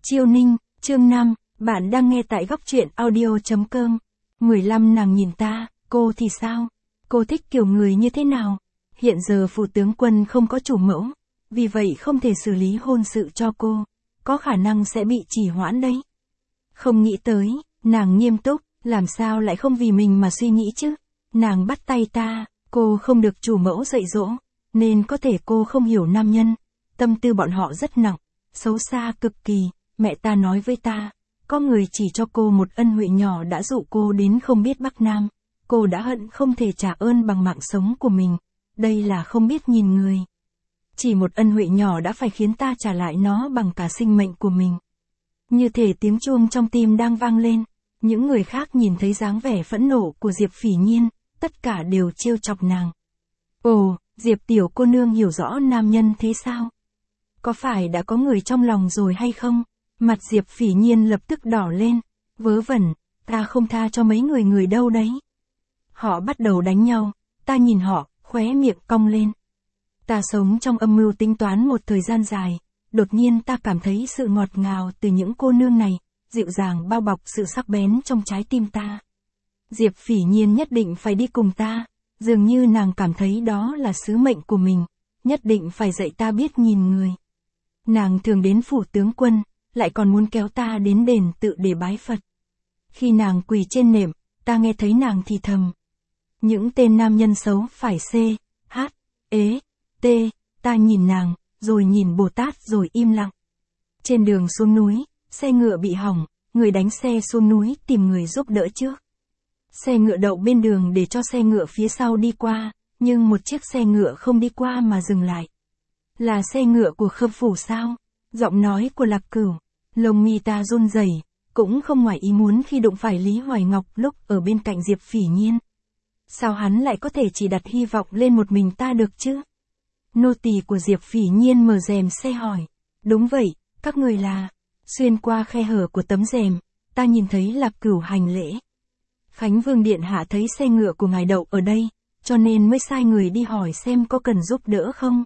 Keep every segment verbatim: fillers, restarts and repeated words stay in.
Chiêu Ninh, chương năm, bạn đang nghe tại góc truyện audio.com. mười lăm Nàng nhìn ta, cô thì sao? Cô thích kiểu người như thế nào? Hiện giờ phủ tướng quân không có chủ mẫu, vì vậy không thể xử lý hôn sự cho cô, có khả năng sẽ bị trì hoãn đấy. Không nghĩ tới, nàng nghiêm túc, làm sao lại không vì mình mà suy nghĩ chứ? Nàng bắt tay ta, cô không được chủ mẫu dạy dỗ, nên có thể cô không hiểu nam nhân, tâm tư bọn họ rất nặng, xấu xa cực kỳ. Mẹ ta nói với ta, có người chỉ cho cô một ân huệ nhỏ đã dụ cô đến không biết Bắc Nam, cô đã hận không thể trả ơn bằng mạng sống của mình, đây là không biết nhìn người. Chỉ một ân huệ nhỏ đã phải khiến ta trả lại nó bằng cả sinh mệnh của mình. Như thể tiếng chuông trong tim đang vang lên, những người khác nhìn thấy dáng vẻ phẫn nộ của Diệp Phỉ Nhiên, tất cả đều trêu chọc nàng. Ồ, Diệp tiểu cô nương hiểu rõ nam nhân thế sao? Có phải đã có người trong lòng rồi hay không? Mặt Diệp Phỉ Nhiên lập tức đỏ lên, vớ vẩn, ta không tha cho mấy người người đâu đấy. Họ bắt đầu đánh nhau, ta nhìn họ, khóe miệng cong lên. Ta sống trong âm mưu tính toán một thời gian dài, đột nhiên ta cảm thấy sự ngọt ngào từ những cô nương này, dịu dàng bao bọc sự sắc bén trong trái tim ta. Diệp Phỉ Nhiên nhất định phải đi cùng ta, dường như nàng cảm thấy đó là sứ mệnh của mình, nhất định phải dạy ta biết nhìn người. Nàng thường đến phủ tướng quân, lại còn muốn kéo ta đến đền tự để bái Phật. Khi nàng quỳ trên nệm, ta nghe thấy nàng thì thầm. Những tên nam nhân xấu phải C, H, ế, T, ta nhìn nàng, rồi nhìn Bồ Tát rồi im lặng. Trên đường xuống núi, xe ngựa bị hỏng, người đánh xe xuống núi tìm người giúp đỡ trước. Xe ngựa đậu bên đường để cho xe ngựa phía sau đi qua, nhưng một chiếc xe ngựa không đi qua mà dừng lại. Là xe ngựa của Khâm Phủ sao? Giọng nói của Lạc Cửu. Lông mi ta run rẩy, cũng không ngoài ý muốn khi đụng phải Lý Hoài Ngọc lúc ở bên cạnh Diệp Phỉ Nhiên. Sao hắn lại có thể chỉ đặt hy vọng lên một mình ta được chứ? Nô tỳ của Diệp Phỉ Nhiên mở rèm xe hỏi. Đúng vậy, các người là... Xuyên qua khe hở của tấm rèm, ta nhìn thấy Lạc Cửu hành lễ. Khánh Vương Điện Hạ thấy xe ngựa của ngài đậu ở đây, cho nên mới sai người đi hỏi xem có cần giúp đỡ không.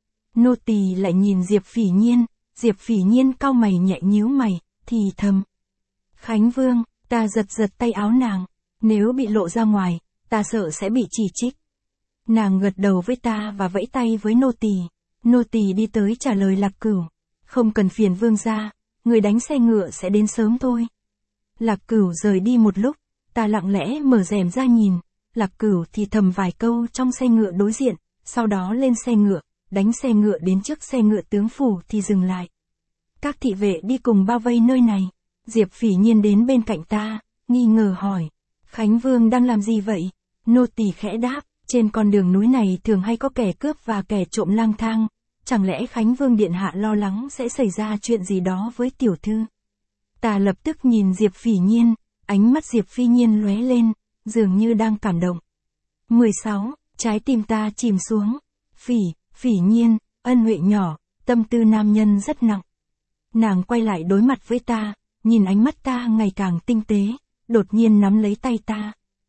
Nô tỳ lại nhìn Diệp Phỉ Nhiên. Diệp Phỉ Nhiên cau mày nhẹ nhíu mày, thì thầm. Khánh Vương, ta giật giật tay áo nàng, nếu bị lộ ra ngoài, ta sợ sẽ bị chỉ trích. Nàng gật đầu với ta và vẫy tay với nô tỳ. Nô tỳ đi tới trả lời Lạc Cửu. Không cần phiền vương gia, người đánh xe ngựa sẽ đến sớm thôi. Lạc Cửu rời đi một lúc, ta lặng lẽ mở rèm ra nhìn. Lạc Cửu thì thầm vài câu trong xe ngựa đối diện, sau đó lên xe ngựa. Đánh xe ngựa đến trước xe ngựa tướng phủ thì dừng lại. Các thị vệ đi cùng bao vây nơi này. Diệp Phỉ Nhiên đến bên cạnh ta, nghi ngờ hỏi. Khánh Vương đang làm gì vậy? Nô tỳ khẽ đáp, trên con đường núi này thường hay có kẻ cướp và kẻ trộm lang thang. Chẳng lẽ Khánh Vương Điện Hạ lo lắng sẽ xảy ra chuyện gì đó với tiểu thư? Ta lập tức nhìn Diệp Phỉ Nhiên, ánh mắt Diệp Phỉ Nhiên lóe lên, dường như đang cảm động. mười sáu. Trái tim ta chìm xuống. Phỉ, Phỉ Nhiên, ân huệ nhỏ, tâm tư nam nhân rất nặng. Nàng quay lại đối mặt với ta, nhìn ánh mắt ta ngày càng tinh tế, đột nhiên nắm lấy tay ta.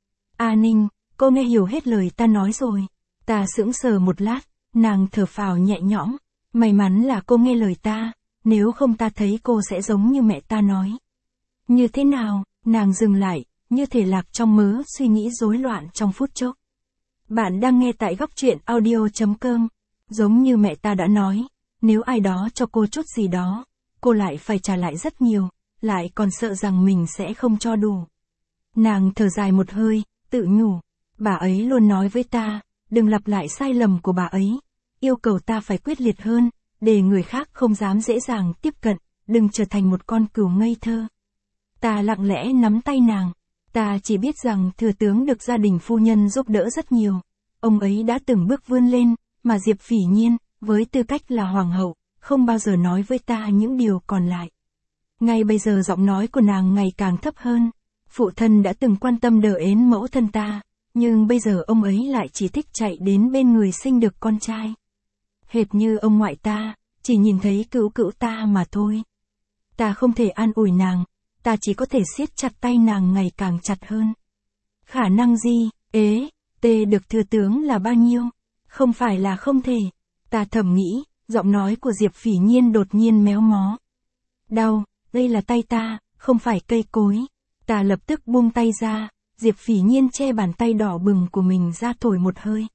A Ninh, cô nghe hiểu hết lời ta nói rồi. Ta sững sờ một lát, nàng thở phào nhẹ nhõm. May mắn là cô nghe lời ta, nếu không ta thấy cô sẽ giống như mẹ ta nói. Như thế nào? Nàng dừng lại, như thể lạc trong mớ suy nghĩ rối loạn trong phút chốc. Bạn đang nghe tại góc truyện audio.com. Giống như mẹ ta đã nói, nếu ai đó cho cô chút gì đó, cô lại phải trả lại rất nhiều, lại còn sợ rằng mình sẽ không cho đủ. Nàng thở dài một hơi, tự nhủ, bà ấy luôn nói với ta, đừng lặp lại sai lầm của bà ấy, yêu cầu ta phải quyết liệt hơn, để người khác không dám dễ dàng tiếp cận, đừng trở thành một con cừu ngây thơ. Ta lặng lẽ nắm tay nàng, ta chỉ biết rằng thừa tướng được gia đình phu nhân giúp đỡ rất nhiều, ông ấy đã từng bước vươn lên. Mà Diệp Phỉ Nhiên, với tư cách là hoàng hậu, không bao giờ nói với ta những điều còn lại. Ngay bây giờ giọng nói của nàng ngày càng thấp hơn. Phụ thân đã từng quan tâm đỡ ến mẫu thân ta, nhưng bây giờ ông ấy lại chỉ thích chạy đến bên người sinh được con trai. Hệt như ông ngoại ta, chỉ nhìn thấy cữu cữu ta mà thôi. Ta không thể an ủi nàng, ta chỉ có thể siết chặt tay nàng ngày càng chặt hơn. Khả năng gì, ế, tê được thừa tướng là bao nhiêu? Không phải là không thể. Ta thầm nghĩ, giọng nói của Diệp Phỉ Nhiên đột nhiên méo mó. Đau, đây là tay ta, không phải cây cối. Ta lập tức buông tay ra, Diệp Phỉ Nhiên che bàn tay đỏ bừng của mình ra thổi một hơi.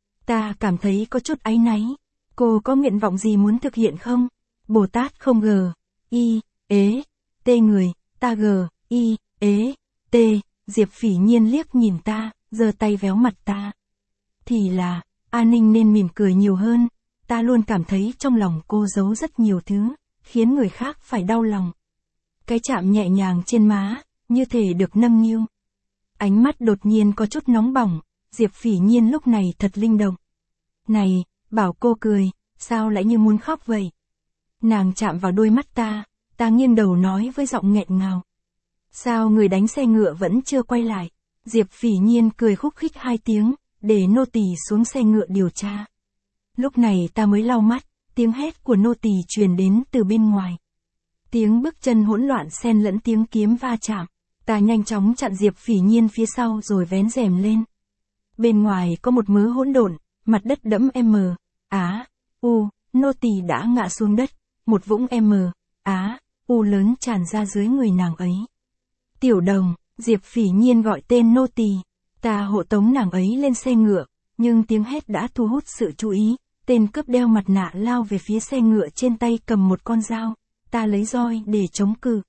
Ta cảm thấy có chút áy náy. Cô có nguyện vọng gì muốn thực hiện không? Bồ Tát không g, y, ế, tê người, ta g, y, ế, tê. Diệp Phỉ Nhiên liếc nhìn ta, giơ tay véo mặt ta. Thì là, A Ninh nên mỉm cười nhiều hơn. Ta luôn cảm thấy trong lòng cô giấu rất nhiều thứ, khiến người khác phải đau lòng. Cái chạm nhẹ nhàng trên má, như thể được nâng niu. Ánh mắt đột nhiên có chút nóng bỏng, Diệp Phỉ Nhiên lúc này thật linh động. Này, bảo cô cười, sao lại như muốn khóc vậy? Nàng chạm vào đôi mắt ta, ta nghiêng đầu nói với giọng nghẹn ngào. Sao người đánh xe ngựa vẫn chưa quay lại? Diệp Phỉ Nhiên cười khúc khích hai tiếng, để nô tỳ xuống xe ngựa điều tra. Lúc này ta mới lau mắt, tiếng hét của nô tỳ truyền đến từ bên ngoài. Tiếng bước chân hỗn loạn xen lẫn tiếng kiếm va chạm. Ta nhanh chóng chặn Diệp Phỉ Nhiên phía sau rồi vén rèm lên. Bên ngoài có một mớ hỗn độn, mặt đất đẫm M, Á, U, nô tỳ đã ngã xuống đất, một vũng M, Á, U lớn tràn ra dưới người nàng ấy. Tiểu Đồng, Diệp Phỉ Nhiên gọi tên nô tỳ. Ta hộ tống nàng ấy lên xe ngựa, nhưng tiếng hét đã thu hút sự chú ý. Tên cướp đeo mặt nạ lao về phía xe ngựa, trên tay cầm một con dao. Ta lấy roi để chống cự.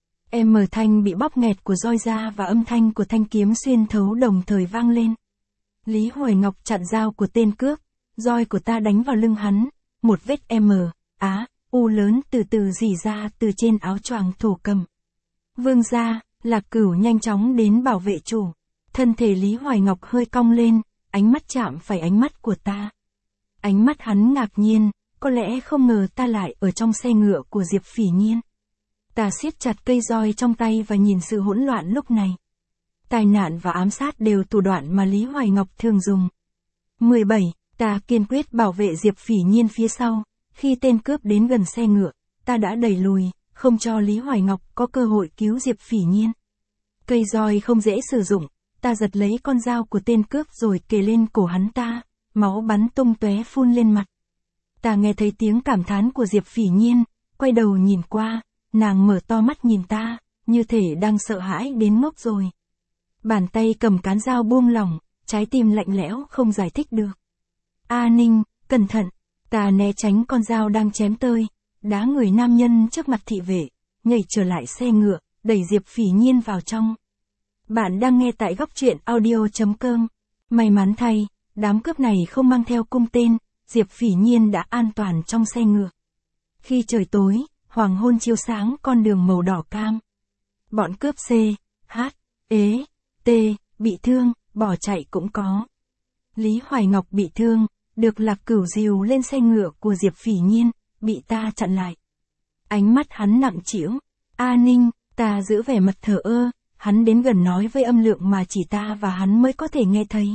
M thanh bị bóp nghẹt của roi ra và âm thanh của thanh kiếm xuyên thấu đồng thời vang lên. Lý Hoài Ngọc chặn dao của tên cướp, roi của ta đánh vào lưng hắn, một vết M, Á, U lớn từ từ rỉ ra từ trên áo choàng thổ cầm. Vương gia, Lạc Cửu nhanh chóng đến bảo vệ chủ. Thân thể Lý Hoài Ngọc hơi cong lên, ánh mắt chạm phải ánh mắt của ta. Ánh mắt hắn ngạc nhiên, có lẽ không ngờ ta lại ở trong xe ngựa của Diệp Phỉ Nhiên. Ta siết chặt cây roi trong tay và nhìn sự hỗn loạn lúc này. Tai nạn và ám sát đều thủ đoạn mà Lý Hoài Ngọc thường dùng. mười bảy. Ta kiên quyết bảo vệ Diệp Phỉ Nhiên phía sau. Khi tên cướp đến gần xe ngựa, ta đã đẩy lùi, không cho Lý Hoài Ngọc có cơ hội cứu Diệp Phỉ Nhiên. Cây roi không dễ sử dụng, ta giật lấy con dao của tên cướp rồi kề lên cổ hắn ta, máu bắn tung tóe phun lên mặt. Ta nghe thấy tiếng cảm thán của Diệp Phỉ Nhiên, quay đầu nhìn qua, nàng mở to mắt nhìn ta, như thể đang sợ hãi đến ngốc rồi. Bàn tay cầm cán dao buông lỏng, trái tim lạnh lẽo không giải thích được. A Ninh, cẩn thận, ta né tránh con dao đang chém tơi, đá người nam nhân trước mặt thị vệ, nhảy trở lại xe ngựa, đẩy Diệp Phỉ Nhiên vào trong. Bạn đang nghe tại góc truyện audio chấm com. May mắn thay, đám cướp này không mang theo cung tên, Diệp Phỉ Nhiên đã an toàn trong xe ngựa. Khi trời tối, hoàng hôn chiếu sáng con đường màu đỏ cam. Bọn cướp C, H, ế, T, bị thương, bỏ chạy cũng có. Lý Hoài Ngọc bị thương, được Lạc Cửu dìu lên xe ngựa của Diệp Phỉ Nhiên, bị ta chặn lại. Ánh mắt hắn nặng trĩu. A Ninh, ta giữ vẻ mặt thờ ơ, hắn đến gần nói với âm lượng mà chỉ ta và hắn mới có thể nghe thấy.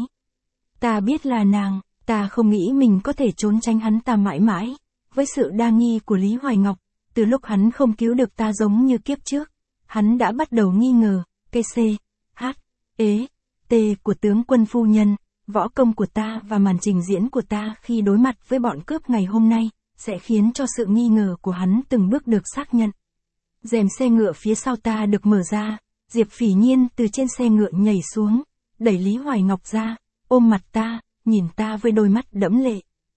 Ta biết là nàng, ta không nghĩ mình có thể trốn tránh hắn ta mãi mãi. Với sự đa nghi của Lý Hoài Ngọc, từ lúc hắn không cứu được ta giống như kiếp trước, hắn đã bắt đầu nghi ngờ, cây C, H, ế, T của tướng quân phu nhân, võ công của ta và màn trình diễn của ta khi đối mặt với bọn cướp ngày hôm nay, sẽ khiến cho sự nghi ngờ của hắn từng bước được xác nhận. Rèm xe ngựa phía sau ta được mở ra, Diệp Phỉ Nhiên từ trên xe ngựa nhảy xuống, đẩy Lý Hoài Ngọc ra, ôm mặt ta, nhìn ta với đôi mắt đẫm lệ.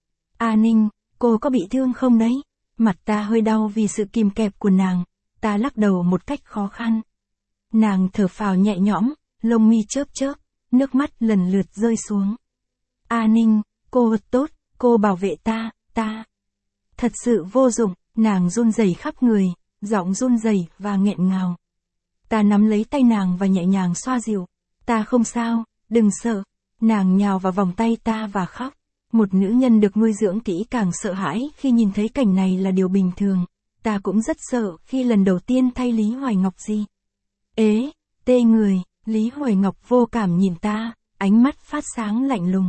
A Ninh, cô có bị thương không đấy? Mặt ta hơi đau vì sự kìm kẹp của nàng, ta lắc đầu một cách khó khăn. Nàng thở phào nhẹ nhõm, lông mi chớp chớp, nước mắt lần lượt rơi xuống. A Ninh, cô tốt, cô bảo vệ ta, ta. Thật sự vô dụng, nàng run rẩy khắp người, giọng run rẩy và nghẹn ngào. Ta nắm lấy tay nàng và nhẹ nhàng xoa dịu. Ta không sao, đừng sợ. Nàng nhào vào vòng tay ta và khóc. Một nữ nhân được nuôi dưỡng kỹ càng sợ hãi khi nhìn thấy cảnh này là điều bình thường. Ta cũng rất sợ khi lần đầu tiên thay Lý Hoài Ngọc gì. Ế, tê người, Lý Hoài Ngọc vô cảm nhìn ta, ánh mắt phát sáng lạnh lùng.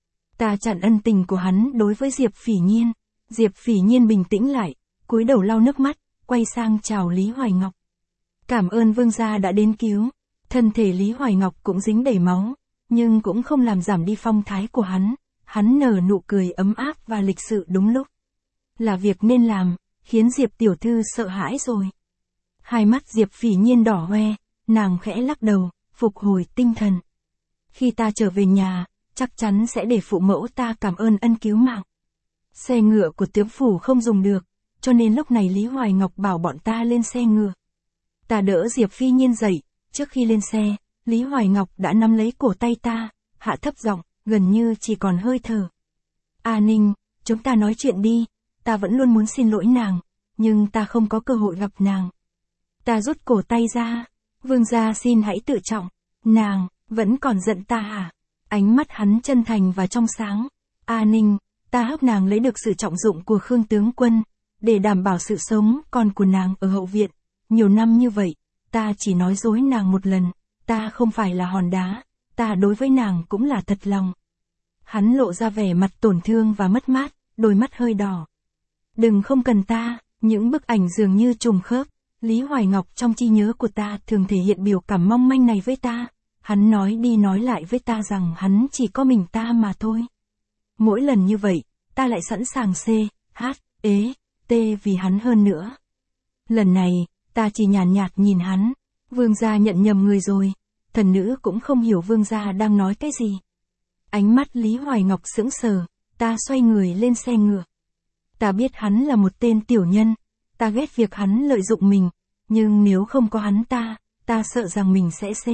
Ta chặn ân tình của hắn đối với Diệp Phỉ Nhiên. Diệp Phỉ Nhiên bình tĩnh lại, cúi đầu lau nước mắt, quay sang chào Lý Hoài Ngọc. Cảm ơn vương gia đã đến cứu. Thân thể Lý Hoài Ngọc cũng dính đầy máu, nhưng cũng không làm giảm đi phong thái của hắn. Hắn nở nụ cười ấm áp và lịch sự đúng lúc. Là việc nên làm, khiến Diệp tiểu thư sợ hãi rồi. Hai mắt Diệp Phỉ Nhiên đỏ hoe, nàng khẽ lắc đầu, phục hồi tinh thần. Khi ta trở về nhà, chắc chắn sẽ để phụ mẫu ta cảm ơn ân cứu mạng. Xe ngựa của tướng phủ không dùng được, cho nên lúc này Lý Hoài Ngọc bảo bọn ta lên xe ngựa. Ta đỡ Diệp Phi Nhiên dậy, trước khi lên xe, Lý Hoài Ngọc đã nắm lấy cổ tay ta, hạ thấp giọng, gần như chỉ còn hơi thở. A Ninh, chúng ta nói chuyện đi, ta vẫn luôn muốn xin lỗi nàng, nhưng ta không có cơ hội gặp nàng. Ta rút cổ tay ra, vương gia xin hãy tự trọng, nàng, vẫn còn giận ta à? Ánh mắt hắn chân thành và trong sáng. A Ninh, ta hấp nàng lấy được sự trọng dụng của Khương tướng quân, để đảm bảo sự sống còn của nàng ở hậu viện. Nhiều năm như vậy, ta chỉ nói dối nàng một lần, ta không phải là hòn đá, ta đối với nàng cũng là thật lòng. Hắn lộ ra vẻ mặt tổn thương và mất mát, đôi mắt hơi đỏ. Đừng không cần ta, những bức ảnh dường như trùng khớp, Lý Hoài Ngọc trong trí nhớ của ta thường thể hiện biểu cảm mong manh này với ta. Hắn nói đi nói lại với ta rằng hắn chỉ có mình ta mà thôi. Mỗi lần như vậy, ta lại sẵn sàng C, H, ế, T vì hắn hơn nữa. Lần này, ta chỉ nhàn nhạt, nhạt nhìn hắn. Vương gia nhận nhầm người rồi. Thần nữ cũng không hiểu vương gia đang nói cái gì. Ánh mắt Lý Hoài Ngọc sững sờ, ta xoay người lên xe ngựa. Ta biết hắn là một tên tiểu nhân, ta ghét việc hắn lợi dụng mình, nhưng nếu không có hắn ta, ta sợ rằng mình sẽ C.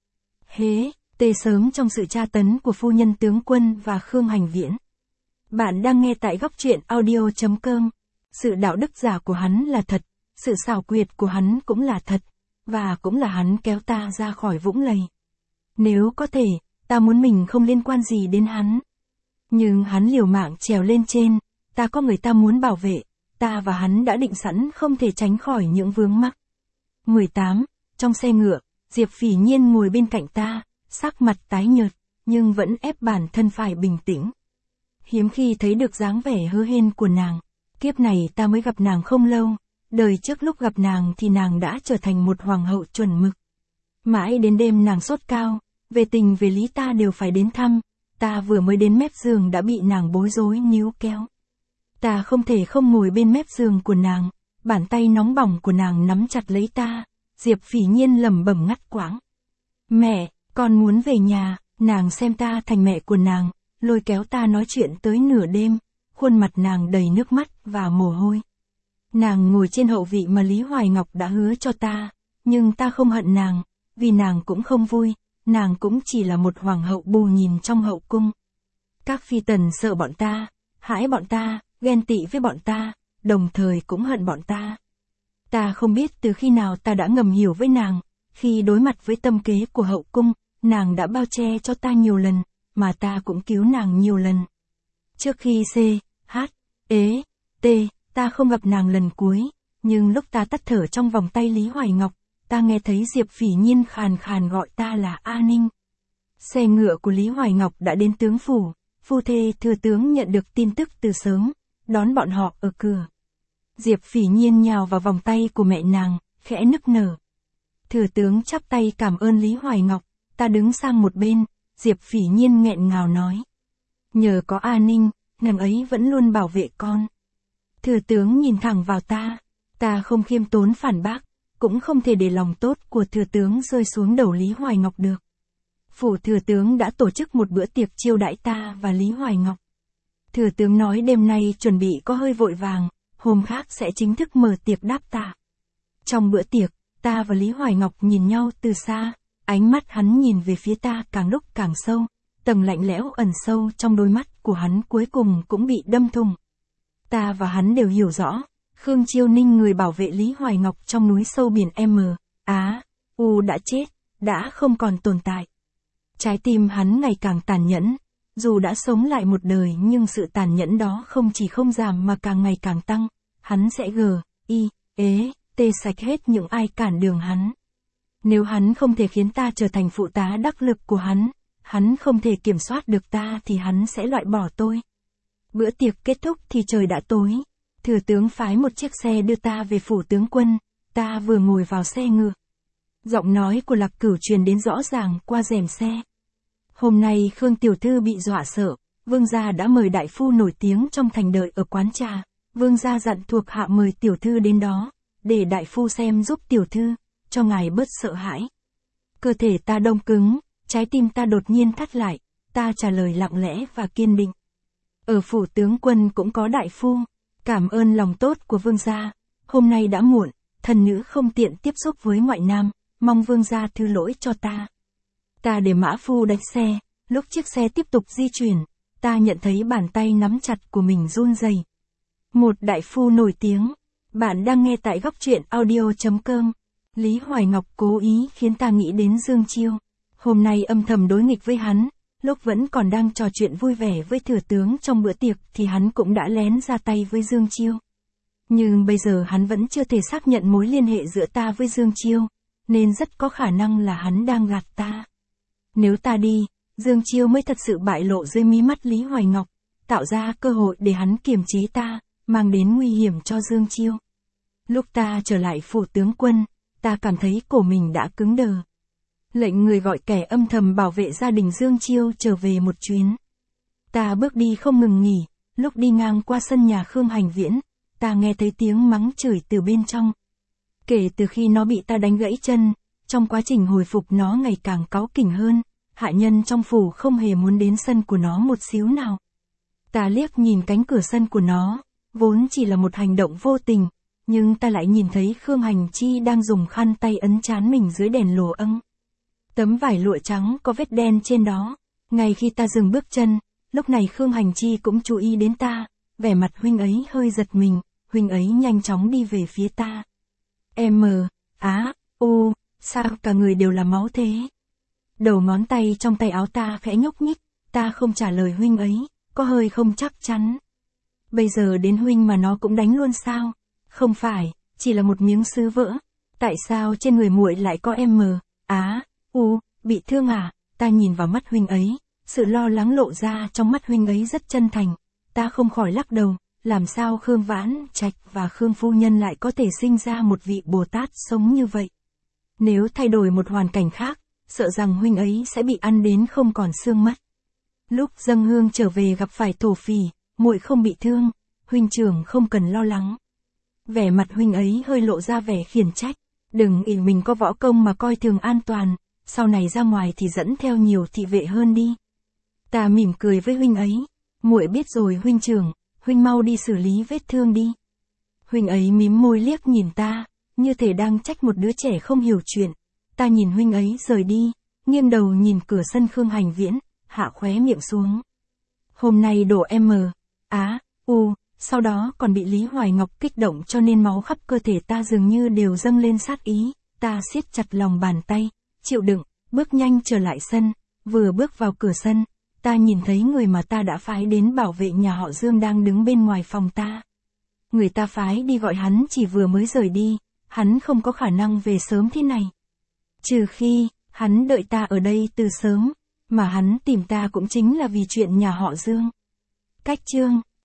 Hế, tê sớm trong sự tra tấn của phu nhân tướng quân và Khương Hành Viễn. Bạn đang nghe tại góc truyện audio chấm com. Sự đạo đức giả của hắn là thật, sự xảo quyệt của hắn cũng là thật, và cũng là hắn kéo ta ra khỏi vũng lầy. Nếu có thể, ta muốn mình không liên quan gì đến hắn. Nhưng hắn liều mạng trèo lên trên, ta có người ta muốn bảo vệ, ta và hắn đã định sẵn không thể tránh khỏi những vướng mắc. mười tám. Trong xe ngựa, Diệp Phỉ Nhiên ngồi bên cạnh ta, sắc mặt tái nhợt, nhưng vẫn ép bản thân phải bình tĩnh. Hiếm khi thấy được dáng vẻ hớ hên của nàng. Kiếp này ta mới gặp nàng không lâu, đời trước lúc gặp nàng thì nàng đã trở thành một hoàng hậu chuẩn mực. Mãi đến đêm nàng sốt cao, về tình về lý ta đều phải đến thăm, ta vừa mới đến mép giường đã bị nàng bối rối níu kéo. Ta không thể không ngồi bên mép giường của nàng, bàn tay nóng bỏng của nàng nắm chặt lấy ta. Diệp Phỉ Nhiên lẩm bẩm ngắt quãng. Mẹ, con muốn về nhà. Nàng xem ta thành mẹ của nàng, lôi kéo ta nói chuyện tới nửa đêm, khuôn mặt nàng đầy nước mắt và mồ hôi. Nàng ngồi trên hậu vị mà Lý Hoài Ngọc đã hứa cho ta, nhưng ta không hận nàng, vì nàng cũng không vui, nàng cũng chỉ là một hoàng hậu bù nhìn trong hậu cung. Các phi tần sợ bọn ta, hãi bọn ta, ghen tị với bọn ta, đồng thời cũng hận bọn ta. Ta không biết từ khi nào ta đã ngầm hiểu với nàng, khi đối mặt với tâm kế của hậu cung, nàng đã bao che cho ta nhiều lần, mà ta cũng cứu nàng nhiều lần. Trước khi C, H, ế, T, ta không gặp nàng lần cuối, nhưng lúc ta tắt thở trong vòng tay Lý Hoài Ngọc, ta nghe thấy Diệp Phỉ Nhiên khàn khàn gọi ta là A Ninh. Xe ngựa của Lý Hoài Ngọc đã đến tướng phủ, phu thê thừa tướng nhận được tin tức từ sớm, đón bọn họ ở cửa. Diệp Phỉ Nhiên nhào vào vòng tay của mẹ nàng, khẽ nức nở. Thừa tướng chắp tay cảm ơn Lý Hoài Ngọc, ta đứng sang một bên, Diệp Phỉ Nhiên nghẹn ngào nói. Nhờ có A Ninh, nàng ấy vẫn luôn bảo vệ con. Thừa tướng nhìn thẳng vào ta, ta không khiêm tốn phản bác, cũng không thể để lòng tốt của thừa tướng rơi xuống đầu Lý Hoài Ngọc được. Phủ thừa tướng đã tổ chức một bữa tiệc chiêu đãi ta và Lý Hoài Ngọc. Thừa tướng nói đêm nay chuẩn bị có hơi vội vàng, hôm khác sẽ chính thức mở tiệc đáp tạ. Trong bữa tiệc, ta và Lý Hoài Ngọc nhìn nhau từ xa, ánh mắt hắn nhìn về phía ta càng lúc càng sâu, tầng lạnh lẽo ẩn sâu trong đôi mắt của hắn cuối cùng cũng bị đâm thủng. Ta và hắn đều hiểu rõ, Khương Chiêu Ninh người bảo vệ Lý Hoài Ngọc trong núi sâu biển M, Á, U đã chết, đã không còn tồn tại. Trái tim hắn ngày càng tàn nhẫn, dù đã sống lại một đời nhưng sự tàn nhẫn đó không chỉ không giảm mà càng ngày càng tăng, hắn sẽ g, i, ế, t sạch hết những ai cản đường hắn. Nếu hắn không thể khiến ta trở thành phụ tá đắc lực của hắn, hắn không thể kiểm soát được ta thì hắn sẽ loại bỏ tôi. Bữa tiệc kết thúc thì trời đã tối, thừa tướng phái một chiếc xe đưa ta về phủ tướng quân, ta vừa ngồi vào xe ngựa. Giọng nói của Lạc Cửu truyền đến rõ ràng qua rèm xe. Hôm nay Khương tiểu thư bị dọa sợ, vương gia đã mời đại phu nổi tiếng trong thành đợi ở quán trà, vương gia dặn thuộc hạ mời tiểu thư đến đó, để đại phu xem giúp tiểu thư, cho ngài bớt sợ hãi. Cơ thể ta đông cứng, trái tim ta đột nhiên thắt lại, ta trả lời lặng lẽ và kiên định. Ở phủ tướng quân cũng có đại phu, cảm ơn lòng tốt của vương gia, hôm nay đã muộn, thần nữ không tiện tiếp xúc với ngoại nam, mong vương gia thứ lỗi cho ta. Ta để mã phu đánh xe, lúc chiếc xe tiếp tục di chuyển, ta nhận thấy bàn tay nắm chặt của mình run rẩy. Một đại phu nổi tiếng, bạn đang nghe tại góc truyện audio chấm com. Lý Hoài Ngọc cố ý khiến ta nghĩ đến Dương Chiêu. Hôm nay âm thầm đối nghịch với hắn, lúc vẫn còn đang trò chuyện vui vẻ với thừa tướng trong bữa tiệc thì hắn cũng đã lén ra tay với Dương Chiêu. Nhưng bây giờ hắn vẫn chưa thể xác nhận mối liên hệ giữa ta với Dương Chiêu, nên rất có khả năng là hắn đang gạt ta. Nếu ta đi, Dương Chiêu mới thật sự bại lộ dưới mí mắt Lý Hoài Ngọc, tạo ra cơ hội để hắn kiềm chế ta, mang đến nguy hiểm cho Dương Chiêu. Lúc ta trở lại phủ tướng quân, ta cảm thấy cổ mình đã cứng đờ. Lệnh người gọi kẻ âm thầm bảo vệ gia đình Dương Chiêu trở về một chuyến. Ta bước đi không ngừng nghỉ, lúc đi ngang qua sân nhà Khương Hành Viễn, ta nghe thấy tiếng mắng chửi từ bên trong. Kể từ khi nó bị ta đánh gãy chân, trong quá trình hồi phục nó ngày càng cáu kỉnh hơn, hạ nhân trong phủ không hề muốn đến sân của nó một xíu nào. Ta liếc nhìn cánh cửa sân của nó, vốn chỉ là một hành động vô tình, nhưng ta lại nhìn thấy Khương Hành Chi đang dùng khăn tay ấn trán mình dưới đèn lồ âng. Tấm vải lụa trắng có vết đen trên đó. Ngay khi ta dừng bước chân, lúc này Khương Hành Chi cũng chú ý đến ta, vẻ mặt huynh ấy hơi giật mình, huynh ấy nhanh chóng đi về phía ta. M, á, u, sao cả người đều là máu thế? Đầu ngón tay trong tay áo ta khẽ nhúc nhích, ta không trả lời huynh ấy, có hơi không chắc chắn. Bây giờ đến huynh mà nó cũng đánh luôn sao? Không phải, chỉ là một miếng sứ vỡ. Tại sao trên người muội lại có M, á, u, bị thương à? Ta nhìn vào mắt huynh ấy, sự lo lắng lộ ra trong mắt huynh ấy rất chân thành. Ta không khỏi lắc đầu, làm sao Khương Vãn Trạch và Khương phu nhân lại có thể sinh ra một vị Bồ Tát sống như vậy? Nếu thay đổi một hoàn cảnh khác, sợ rằng huynh ấy sẽ bị ăn đến không còn xương mất. Lúc dâng hương trở về gặp phải thổ phỉ, muội không bị thương, huynh trưởng không cần lo lắng. Vẻ mặt huynh ấy hơi lộ ra vẻ khiển trách, đừng ỷ mình có võ công mà coi thường an toàn, sau này ra ngoài thì dẫn theo nhiều thị vệ hơn đi. Ta mỉm cười với huynh ấy, muội biết rồi huynh trưởng, huynh mau đi xử lý vết thương đi. Huynh ấy mím môi liếc nhìn ta, như thể đang trách một đứa trẻ không hiểu chuyện. Ta nhìn huynh ấy rời đi, nghiêng đầu nhìn cửa sân Khương Hành Viễn, hạ khóe miệng xuống. Hôm nay đổ M, á, u, sau đó còn bị Lý Hoài Ngọc kích động cho nên máu khắp cơ thể ta dường như đều dâng lên sát ý. Ta siết chặt lòng bàn tay, chịu đựng, bước nhanh trở lại sân. Vừa bước vào cửa sân, ta nhìn thấy người mà ta đã phái đến bảo vệ nhà họ Dương đang đứng bên ngoài phòng ta. Người ta phái đi gọi hắn chỉ vừa mới rời đi, hắn không có khả năng về sớm thế này. Trừ khi, hắn đợi ta ở đây từ sớm, mà hắn tìm ta cũng chính là vì chuyện nhà họ Dương. Cách chương